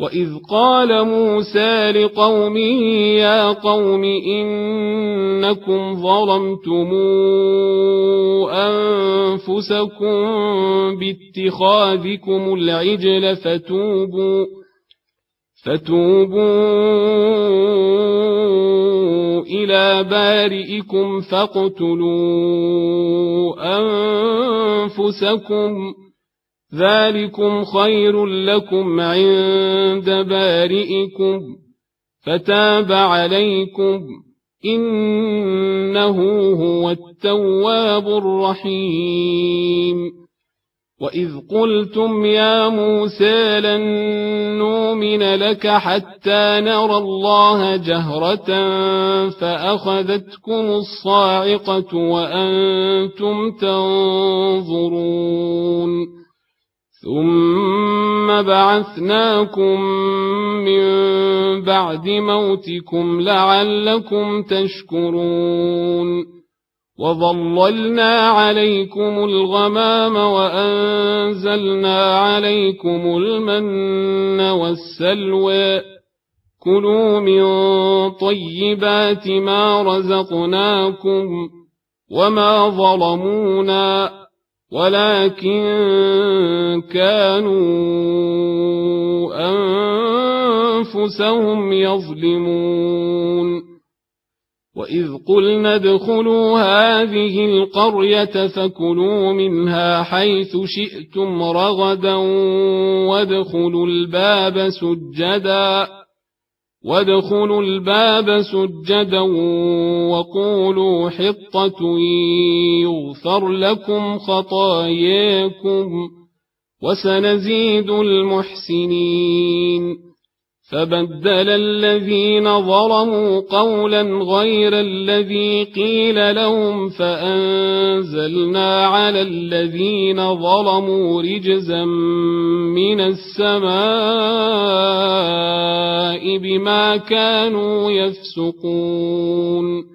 وإذ قال موسى لقومه يا قوم إنكم ظلمتم أنفسكم باتخاذكم العجل فتوبوا إلى بارئكم فاقتلوا أنفسكم ذلكم خير لكم عند بارئكم فتاب عليكم إنه هو التواب الرحيم وإذ قلتم يا موسى لن نؤمن لك حتى نرى الله جهرة فأخذتكم الصاعقة وأنتم تنظرون ثم بعثناكم من بعد موتكم لعلكم تشكرون وظللنا عليكم الغمام وأنزلنا عليكم المن والسلوى كلوا من طيبات ما رزقناكم وما ظلمونا ولكن كانوا أنفسهم يظلمون وإذ قلنا ادخلوا هذه القرية فكلوا منها حيث شئتم رغدا وادخلوا الباب سجدا وقولوا حطة يغفر لكم خطاياكم وسنزيد المحسنين فبدل الذين ظلموا قولا غير الذي قيل لهم فأنزلنا على الذين ظلموا رجزا من السماء بما كانوا يفسقون